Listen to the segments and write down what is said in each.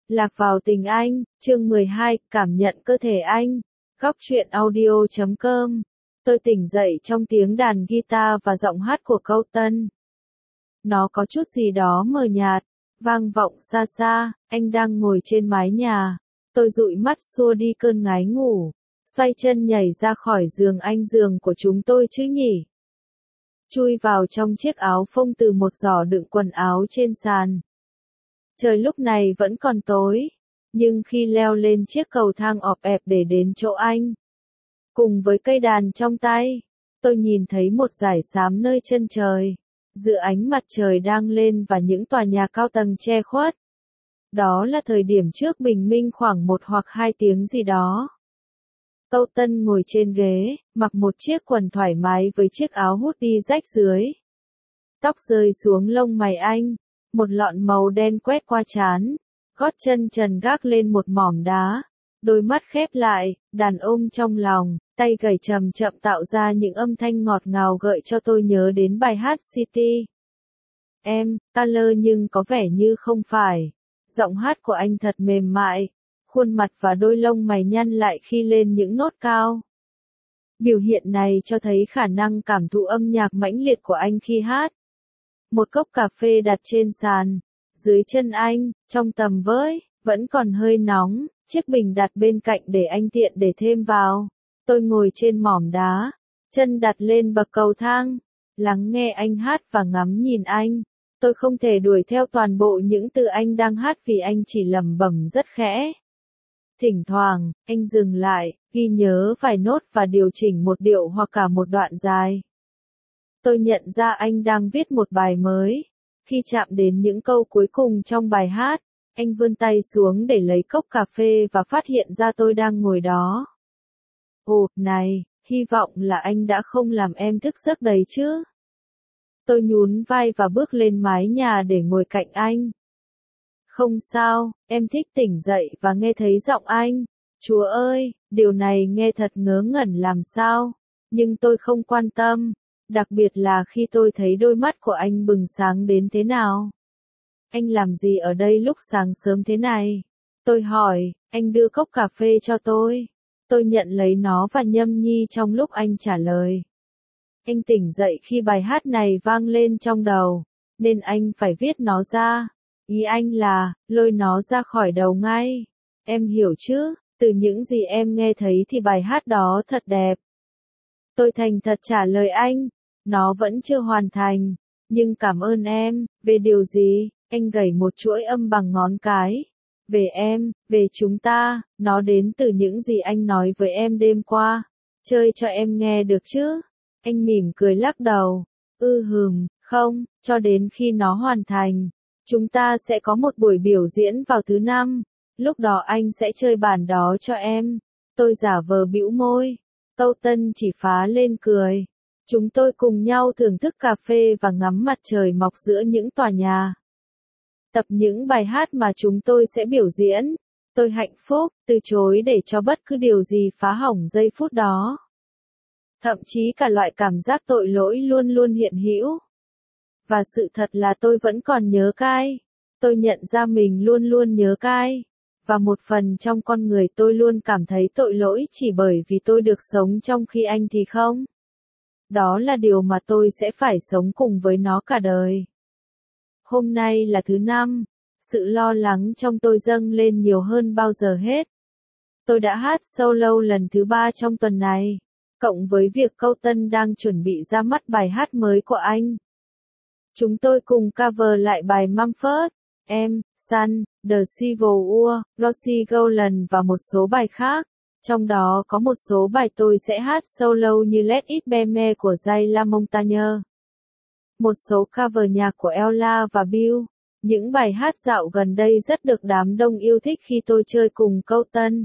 Lạc vào tình anh, chương 12, cảm nhận cơ thể anh. Góc truyện audio.com. Tôi tỉnh dậy trong tiếng đàn guitar và giọng hát của Câu Tân. Nó có chút gì đó mờ nhạt, vang vọng xa xa. Anh đang ngồi trên mái nhà. Tôi dụi mắt xua đi cơn ngái ngủ, xoay chân nhảy ra khỏi giường anh, giường của chúng tôi chứ nhỉ. Chui vào trong chiếc áo phông từ một giỏ đựng quần áo trên sàn. Trời lúc này vẫn còn tối, nhưng khi leo lên chiếc cầu thang ọp ẹp để đến chỗ anh, cùng với cây đàn trong tay, tôi nhìn thấy một dải xám nơi chân trời, giữa ánh mặt trời đang lên và những tòa nhà cao tầng che khuất. Đó là thời điểm trước bình minh khoảng 1 hoặc 2 tiếng gì đó. Câu Tân ngồi trên ghế, mặc một chiếc quần thoải mái với chiếc áo hoodie rách dưới. Tóc rơi xuống lông mày anh, một lọn màu đen quét qua trán, gót chân trần gác lên một mỏm đá, đôi mắt khép lại, đàn ông trong lòng, tay gảy chậm chậm tạo ra những âm thanh ngọt ngào gợi cho tôi nhớ đến bài hát City. Em, Color nhưng có vẻ như không phải. Giọng hát của anh thật mềm mại, khuôn mặt và đôi lông mày nhăn lại khi lên những nốt cao. Biểu hiện này cho thấy khả năng cảm thụ âm nhạc mãnh liệt của anh khi hát. Một cốc cà phê đặt trên sàn, dưới chân anh, trong tầm với, vẫn còn hơi nóng, chiếc bình đặt bên cạnh để anh tiện để thêm vào. Tôi ngồi trên mỏm đá, chân đặt lên bậc cầu thang, lắng nghe anh hát và ngắm nhìn anh. Tôi không thể đuổi theo toàn bộ những từ anh đang hát vì anh chỉ lẩm bẩm rất khẽ. Thỉnh thoảng, anh dừng lại, ghi nhớ vài nốt và điều chỉnh một điệu hoặc cả một đoạn dài. Tôi nhận ra anh đang viết một bài mới. Khi chạm đến những câu cuối cùng trong bài hát, anh vươn tay xuống để lấy cốc cà phê và phát hiện ra tôi đang ngồi đó. Ồ, này, hy vọng là anh đã không làm em thức giấc đấy chứ. Tôi nhún vai và bước lên mái nhà để ngồi cạnh anh. Không sao, em thích tỉnh dậy và nghe thấy giọng anh. Chúa ơi, điều này nghe thật ngớ ngẩn làm sao. Nhưng tôi không quan tâm, đặc biệt là khi tôi thấy đôi mắt của anh bừng sáng đến thế nào. Anh làm gì ở đây lúc sáng sớm thế này? Tôi hỏi, anh đưa cốc cà phê cho tôi. Tôi nhận lấy nó và nhâm nhi trong lúc anh trả lời. Anh tỉnh dậy khi bài hát này vang lên trong đầu, nên anh phải viết nó ra. Ý anh là, lôi nó ra khỏi đầu ngay. Em hiểu chứ, từ những gì em nghe thấy thì bài hát đó thật đẹp. Tôi thành thật trả lời anh, nó vẫn chưa hoàn thành, nhưng cảm ơn em. Về điều gì? Anh gảy một chuỗi âm bằng ngón cái. Về em, về chúng ta, nó đến từ những gì anh nói với em đêm qua. Chơi cho em nghe được chứ? Anh mỉm cười lắc đầu. Không, cho đến khi nó hoàn thành. Chúng ta sẽ có một buổi biểu diễn vào thứ 5. Lúc đó anh sẽ chơi bản đó cho em. Tôi giả vờ bĩu môi. Câu Tân chỉ phá lên cười. Chúng tôi cùng nhau thưởng thức cà phê và ngắm mặt trời mọc giữa những tòa nhà. Tập những bài hát mà chúng tôi sẽ biểu diễn. Tôi hạnh phúc, từ chối để cho bất cứ điều gì phá hỏng giây phút đó. Thậm chí cả loại cảm giác tội lỗi luôn luôn hiện hữu. Và sự thật là tôi vẫn còn nhớ cay. Tôi nhận ra mình luôn luôn nhớ cay. Và một phần trong con người tôi luôn cảm thấy tội lỗi chỉ bởi vì tôi được sống trong khi anh thì không. Đó là điều mà tôi sẽ phải sống cùng với nó cả đời. Hôm nay là thứ 5. Sự lo lắng trong tôi dâng lên nhiều hơn bao giờ hết. Tôi đã hát solo lần thứ 3 trong tuần này. Cộng với việc Câu Tân đang chuẩn bị ra mắt bài hát mới của anh. Chúng tôi cùng cover lại bài Mumford, Em, Sun, The Civil War, Rosie Golan và một số bài khác. Trong đó có một số bài tôi sẽ hát solo như Let It Be Me của Jay LaMontagne. Một số cover nhạc của Ella và Bill. Những bài hát dạo gần đây rất được đám đông yêu thích khi tôi chơi cùng Câu Tân.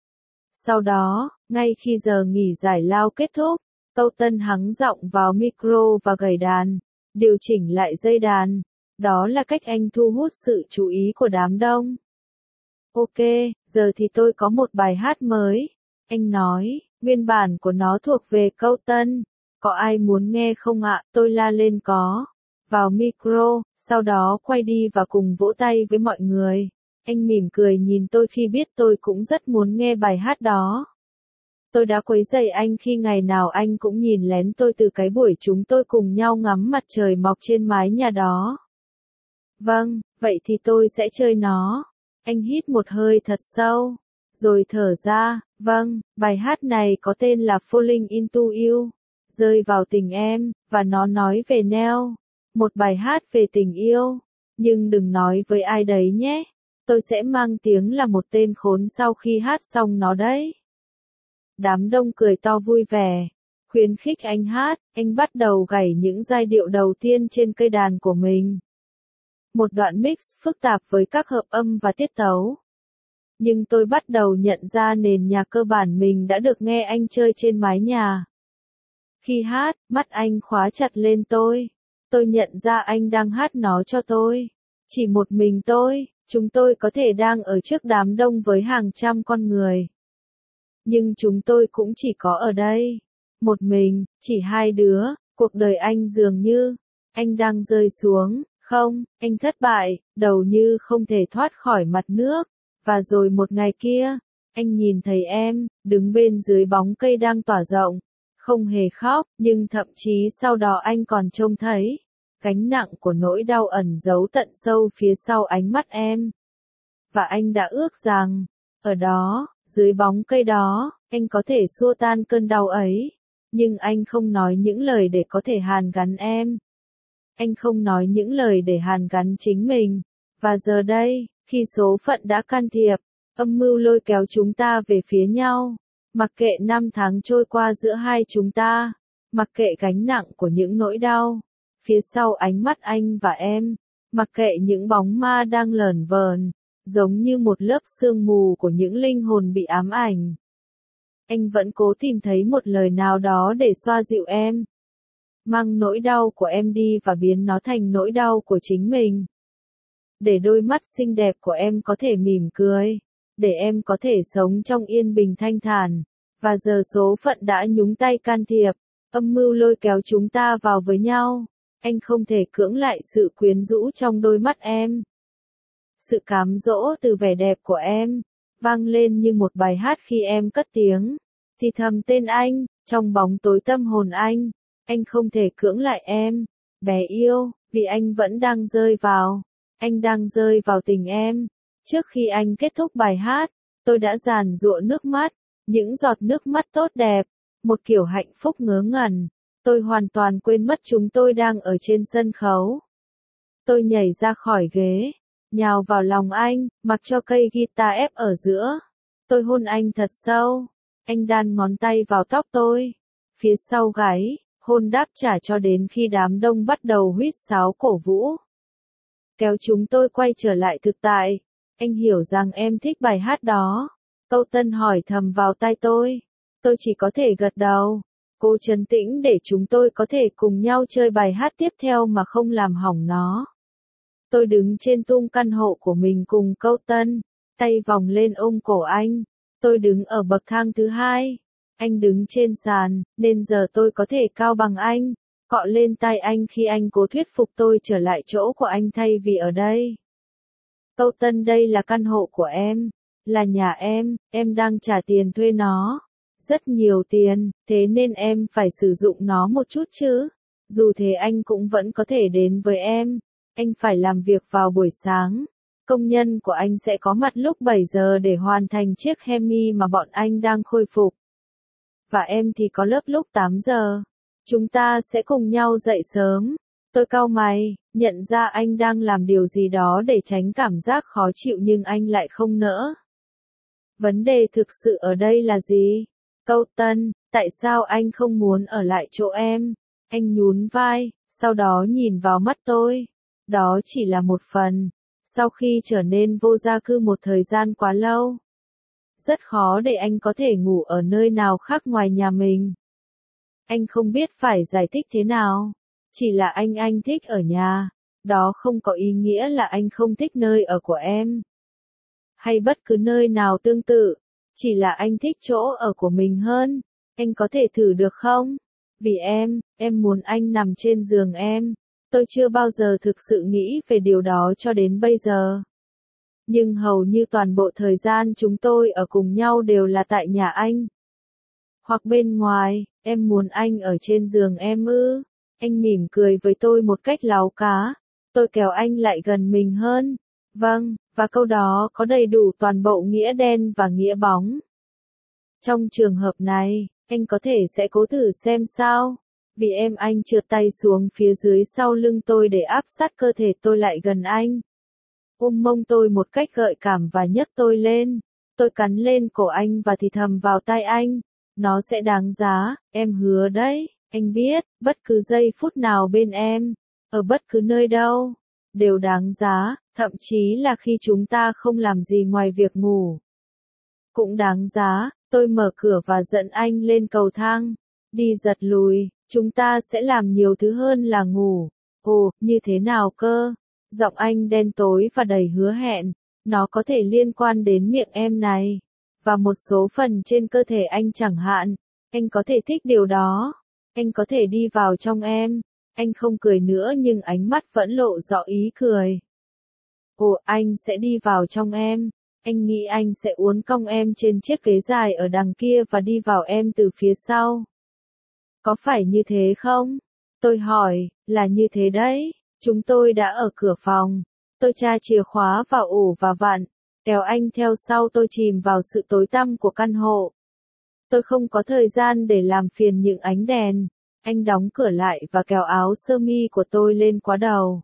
Sau đó, ngay khi giờ nghỉ giải lao kết thúc, Câu Tân hắng giọng vào micro và gảy đàn, điều chỉnh lại dây đàn. Đó là cách anh thu hút sự chú ý của đám đông. Ok, giờ thì tôi có một bài hát mới. Anh nói, nguyên bản của nó thuộc về Câu Tân. Có ai muốn nghe không ạ? Tôi la lên có. Vào micro, sau đó quay đi và cùng vỗ tay với mọi người. Anh mỉm cười nhìn tôi khi biết tôi cũng rất muốn nghe bài hát đó. Tôi đã quấy rầy anh khi ngày nào anh cũng nhìn lén tôi từ cái buổi chúng tôi cùng nhau ngắm mặt trời mọc trên mái nhà đó. Vâng, vậy thì tôi sẽ chơi nó. Anh hít một hơi thật sâu, rồi thở ra. Vâng, bài hát này có tên là Falling Into You, rơi vào tình em, và nó nói về Neil, một bài hát về tình yêu. Nhưng đừng nói với ai đấy nhé, tôi sẽ mang tiếng là một tên khốn sau khi hát xong nó đấy. Đám đông cười to vui vẻ, khuyến khích anh hát, anh bắt đầu gảy những giai điệu đầu tiên trên cây đàn của mình. Một đoạn mix phức tạp với các hợp âm và tiết tấu. Nhưng tôi bắt đầu nhận ra nền nhạc cơ bản mình đã được nghe anh chơi trên mái nhà. Khi hát, mắt anh khóa chặt lên tôi. Tôi nhận ra anh đang hát nó cho tôi. Chỉ một mình tôi, chúng tôi có thể đang ở trước đám đông với hàng trăm con người. Nhưng chúng tôi cũng chỉ có ở đây. Một mình, chỉ hai đứa, cuộc đời anh dường như, anh đang rơi xuống, không, anh thất bại, đầu như không thể thoát khỏi mặt nước. Và rồi một ngày kia, anh nhìn thấy em, đứng bên dưới bóng cây đang tỏa rộng, không hề khóc, nhưng thậm chí sau đó anh còn trông thấy gánh nặng của nỗi đau ẩn giấu tận sâu phía sau ánh mắt em. Và anh đã ước rằng, ở đó, dưới bóng cây đó, anh có thể xua tan cơn đau ấy. Nhưng anh không nói những lời để có thể hàn gắn em. Anh không nói những lời để hàn gắn chính mình. Và giờ đây, khi số phận đã can thiệp, âm mưu lôi kéo chúng ta về phía nhau. Mặc kệ năm tháng trôi qua giữa hai chúng ta, mặc kệ gánh nặng của những nỗi đau, phía sau ánh mắt anh và em, mặc kệ những bóng ma đang lởn vởn, giống như một lớp sương mù của những linh hồn bị ám ảnh. Anh vẫn cố tìm thấy một lời nào đó để xoa dịu em. Mang nỗi đau của em đi và biến nó thành nỗi đau của chính mình. Để đôi mắt xinh đẹp của em có thể mỉm cười. Để em có thể sống trong yên bình thanh thản. Và giờ số phận đã nhúng tay can thiệp. Âm mưu lôi kéo chúng ta vào với nhau. Anh không thể cưỡng lại sự quyến rũ trong đôi mắt em. Sự cám dỗ từ vẻ đẹp của em, vang lên như một bài hát khi em cất tiếng, thì thầm tên anh, trong bóng tối tâm hồn anh không thể cưỡng lại em, bé yêu, vì anh vẫn đang rơi vào tình em. Trước khi anh kết thúc bài hát, tôi đã giàn giụa nước mắt, những giọt nước mắt tốt đẹp, một kiểu hạnh phúc ngớ ngẩn. Tôi hoàn toàn quên mất chúng tôi đang ở trên sân khấu. Tôi nhảy ra khỏi ghế, nhào vào lòng anh, mặc cho cây guitar ép ở giữa. Tôi hôn anh thật sâu. Anh đan ngón tay vào tóc tôi. Phía sau gáy, hôn đáp trả cho đến khi đám đông bắt đầu huýt sáo cổ vũ. Kéo chúng tôi quay trở lại thực tại. Anh hiểu rằng em thích bài hát đó. Câu Tân hỏi thầm vào tai tôi. Tôi chỉ có thể gật đầu. Cô trấn tĩnh để chúng tôi có thể cùng nhau chơi bài hát tiếp theo mà không làm hỏng nó. Tôi đứng trên tung căn hộ của mình cùng Câu Tân, tay vòng lên ôm cổ anh. Tôi đứng ở bậc thang thứ hai. Anh đứng trên sàn, nên giờ tôi có thể cao bằng anh, cọ lên tai anh khi anh cố thuyết phục tôi trở lại chỗ của anh thay vì ở đây. Câu Tân, đây là căn hộ của em, là nhà em đang trả tiền thuê nó. Rất nhiều tiền, thế nên em phải sử dụng nó một chút chứ. Dù thế anh cũng vẫn có thể đến với em. Anh phải làm việc vào buổi sáng. Công nhân của anh sẽ có mặt lúc 7 giờ để hoàn thành chiếc Hemi mà bọn anh đang khôi phục. Và em thì có lớp lúc 8 giờ. Chúng ta sẽ cùng nhau dậy sớm. Tôi cau mày, nhận ra anh đang làm điều gì đó để tránh cảm giác khó chịu nhưng anh lại không nỡ. Vấn đề thực sự ở đây là gì? Câu Tân, tại sao anh không muốn ở lại chỗ em? Anh nhún vai, sau đó nhìn vào mắt tôi. Đó chỉ là một phần. Sau khi trở nên vô gia cư một thời gian quá lâu, rất khó để anh có thể ngủ ở nơi nào khác ngoài nhà mình. Anh không biết phải giải thích thế nào. Chỉ là anh thích ở nhà. Đó không có ý nghĩa là anh không thích nơi ở của em. Hay bất cứ nơi nào tương tự. Chỉ là anh thích chỗ ở của mình hơn. Anh có thể thử được không? Vì em muốn anh nằm trên giường em. Tôi chưa bao giờ thực sự nghĩ về điều đó cho đến bây giờ. Nhưng hầu như toàn bộ thời gian chúng tôi ở cùng nhau đều là tại nhà anh. Hoặc bên ngoài, em muốn anh ở trên giường em ư? Anh mỉm cười với tôi một cách láu cá. Tôi kéo anh lại gần mình hơn. Vâng, và câu đó có đầy đủ toàn bộ nghĩa đen và nghĩa bóng. Trong trường hợp này, anh có thể sẽ cố thử xem sao. Vì anh trượt tay xuống phía dưới sau lưng tôi để áp sát cơ thể tôi lại gần anh. Ôm mông tôi một cách gợi cảm và nhấc tôi lên. Tôi cắn lên cổ anh và thì thầm vào tai anh. Nó sẽ đáng giá, em hứa đấy. Anh biết, bất cứ giây phút nào bên em, ở bất cứ nơi đâu, đều đáng giá, thậm chí là khi chúng ta không làm gì ngoài việc ngủ. Cũng đáng giá. Tôi mở cửa và dẫn anh lên cầu thang. Đi giật lùi, chúng ta sẽ làm nhiều thứ hơn là ngủ. Ồ, như thế nào cơ? Giọng anh đen tối và đầy hứa hẹn. Nó có thể liên quan đến miệng em này. Và một số phần trên cơ thể anh chẳng hạn. Anh có thể thích điều đó. Anh có thể đi vào trong em. Anh không cười nữa nhưng ánh mắt vẫn lộ rõ ý cười. Ồ, anh sẽ đi vào trong em. Anh nghĩ anh sẽ uốn cong em trên chiếc ghế dài ở đằng kia và đi vào em từ phía sau. Có phải như thế không? Tôi hỏi, là như thế đấy. Chúng tôi đã ở cửa phòng. Tôi tra chìa khóa vào ổ và vặn. Kéo anh theo sau tôi chìm vào sự tối tăm của căn hộ. Tôi không có thời gian để làm phiền những ánh đèn. Anh đóng cửa lại và kéo áo sơ mi của tôi lên quá đầu.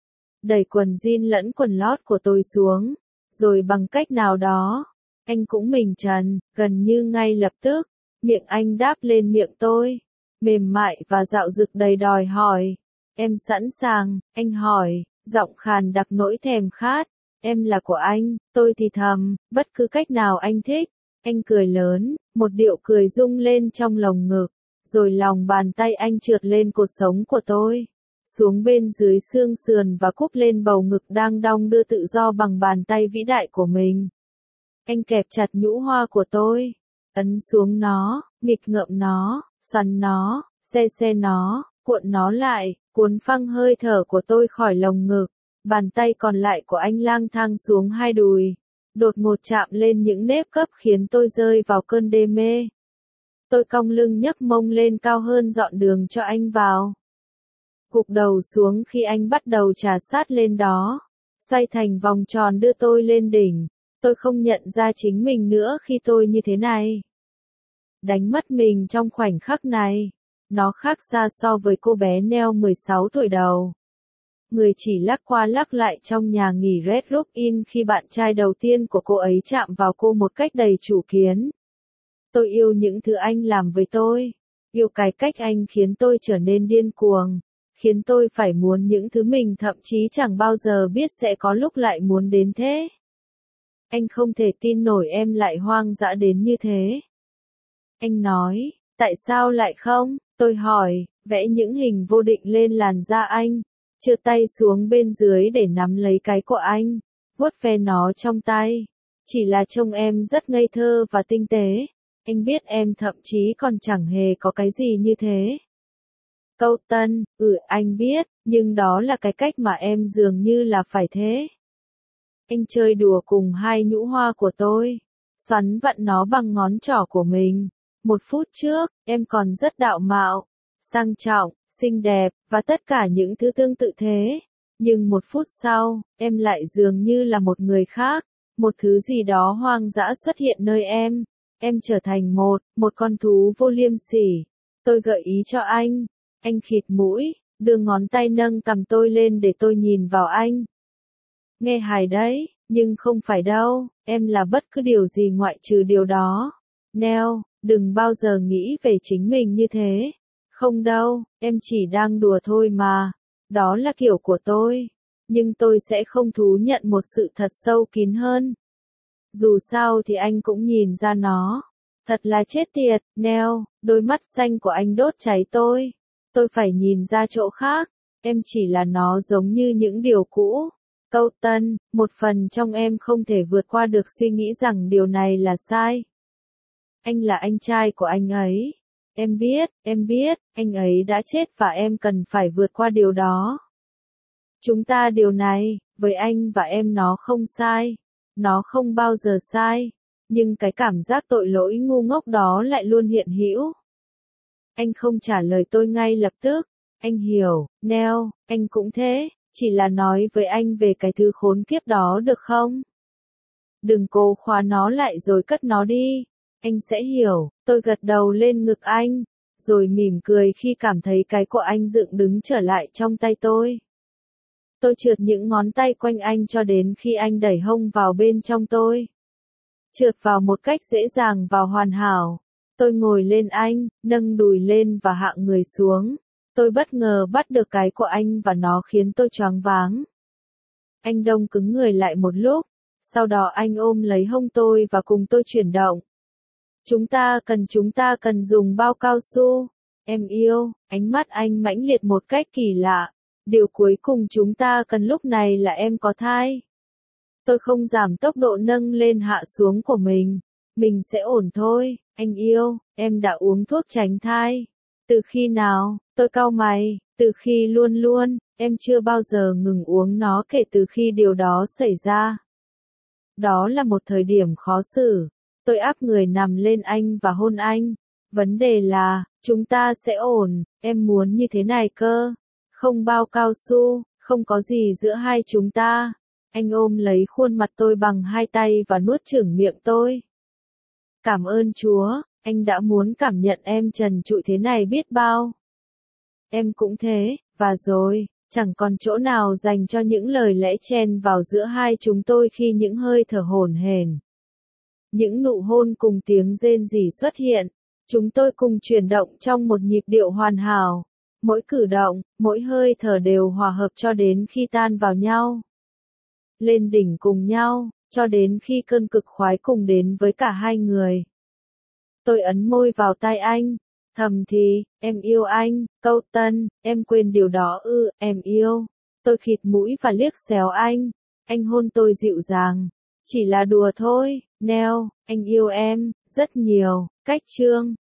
Đẩy quần jean lẫn quần lót của tôi xuống. Rồi bằng cách nào đó, anh cũng mình trần, gần như ngay lập tức, miệng anh đáp lên miệng tôi, mềm mại và dạo dực đầy đòi hỏi. Em sẵn sàng, anh hỏi, giọng khàn đặc nỗi thèm khát. Em là của anh, tôi thì thầm, bất cứ cách nào anh thích. Anh cười lớn, một điệu cười rung lên trong lồng ngực, rồi lòng bàn tay anh trượt lên cột sống của tôi. Xuống bên dưới xương sườn và cúp lên bầu ngực đang đong đưa tự do bằng bàn tay vĩ đại của mình. Anh kẹp chặt nhũ hoa của tôi, ấn xuống nó, nghịch ngợm nó, xoắn nó, xe nó, cuộn nó lại, cuốn phăng hơi thở của tôi khỏi lồng ngực. Bàn tay còn lại của anh lang thang xuống hai đùi, đột ngột chạm lên những nếp gấp khiến tôi rơi vào cơn đê mê. Tôi cong lưng nhấc mông lên cao hơn dọn đường cho anh vào. Gục đầu xuống khi anh bắt đầu trà sát lên đó, xoay thành vòng tròn đưa tôi lên đỉnh. Tôi không nhận ra chính mình nữa khi tôi như thế này. Đánh mất mình trong khoảnh khắc này. Nó khác xa so với cô bé Nell 16 tuổi đầu. Người chỉ lắc qua lắc lại trong nhà nghỉ Red Robin khi bạn trai đầu tiên của cô ấy chạm vào cô một cách đầy chủ kiến. Tôi yêu những thứ anh làm với tôi. Yêu cái cách anh khiến tôi trở nên điên cuồng. Khiến tôi phải muốn những thứ mình thậm chí chẳng bao giờ biết sẽ có lúc lại muốn đến thế. Anh không thể tin nổi em lại hoang dã đến như thế. Anh nói, tại sao lại không? Tôi hỏi, vẽ những hình vô định lên làn da anh, chừa tay xuống bên dưới để nắm lấy cái của anh, vuốt ve nó trong tay. Chỉ là trông em rất ngây thơ và tinh tế. Anh biết em thậm chí còn chẳng hề có cái gì như thế. Câu Tân, anh biết, nhưng đó là cái cách mà em dường như là phải thế. Anh chơi đùa cùng hai nhũ hoa của tôi, xoắn vặn nó bằng ngón trỏ của mình. 1 phút trước, em còn rất đạo mạo, sang trọng, xinh đẹp, và tất cả những thứ tương tự thế. Nhưng 1 phút sau, em lại dường như là một người khác, một thứ gì đó hoang dã xuất hiện nơi em. Em trở thành một con thú vô liêm sỉ. Tôi gợi ý cho anh. Anh khịt mũi, đưa ngón tay nâng cằm tôi lên để tôi nhìn vào anh. Nghe hài đấy, nhưng không phải đâu, em là bất cứ điều gì ngoại trừ điều đó. Nell, đừng bao giờ nghĩ về chính mình như thế. Không đâu, em chỉ đang đùa thôi mà. Đó là kiểu của tôi. Nhưng tôi sẽ không thú nhận một sự thật sâu kín hơn. Dù sao thì anh cũng nhìn ra nó. Thật là chết tiệt, Nell, đôi mắt xanh của anh đốt cháy tôi. Tôi phải nhìn ra chỗ khác. Em chỉ là nó giống như những điều cũ. Câu Tân, một phần trong em không thể vượt qua được suy nghĩ rằng điều này là sai. Anh là anh trai của anh ấy. Em biết, anh ấy đã chết và em cần phải vượt qua điều đó. Chúng ta điều này, với anh và em nó không sai. Nó không bao giờ sai, nhưng cái cảm giác tội lỗi ngu ngốc đó lại luôn hiện hữu. Anh không trả lời tôi ngay lập tức. Anh hiểu, Neil, anh cũng thế, chỉ là nói với anh về cái thứ khốn kiếp đó được không? Đừng cố khóa nó lại rồi cất nó đi. Anh sẽ hiểu, tôi gật đầu lên ngực anh, rồi mỉm cười khi cảm thấy cái của anh dựng đứng trở lại trong tay tôi. Tôi trượt những ngón tay quanh anh cho đến khi anh đẩy hông vào bên trong tôi. Trượt vào một cách dễ dàng và hoàn hảo. Tôi ngồi lên anh, nâng đùi lên và hạ người xuống. Tôi bất ngờ bắt được cái của anh và nó khiến tôi choáng váng. Anh đông cứng người lại một lúc, sau đó anh ôm lấy hông tôi và cùng tôi chuyển động. Chúng ta cần dùng bao cao su. Em yêu, ánh mắt anh mãnh liệt một cách kỳ lạ. Điều cuối cùng chúng ta cần lúc này là em có thai. Tôi không giảm tốc độ nâng lên hạ xuống của mình. Mình sẽ ổn thôi, anh yêu, em đã uống thuốc tránh thai. Từ khi nào? Tôi cau mày, từ khi luôn luôn, em chưa bao giờ ngừng uống nó kể từ khi điều đó xảy ra. Đó là một thời điểm khó xử. Tôi áp người nằm lên anh và hôn anh. Vấn đề là, chúng ta sẽ ổn, em muốn như thế này cơ. Không bao cao su, không có gì giữa hai chúng ta. Anh ôm lấy khuôn mặt tôi bằng hai tay và nuốt chửng miệng tôi. Cảm ơn Chúa, anh đã muốn cảm nhận em trần trụi thế này biết bao. Em cũng thế, và rồi, chẳng còn chỗ nào dành cho những lời lẽ chen vào giữa hai chúng tôi khi những hơi thở hổn hển. Những nụ hôn cùng tiếng rên rỉ xuất hiện, chúng tôi cùng chuyển động trong một nhịp điệu hoàn hảo. Mỗi cử động, mỗi hơi thở đều hòa hợp cho đến khi tan vào nhau. Lên đỉnh cùng nhau, cho đến khi cơn cực khoái cùng đến với cả hai người. Tôi ấn môi vào tai anh, thầm thì, em yêu anh, Colton, em quên điều đó ư, em yêu. Tôi khịt mũi và liếc xéo anh hôn tôi dịu dàng. Chỉ là đùa thôi, Neil, anh yêu em, rất nhiều, cách chương.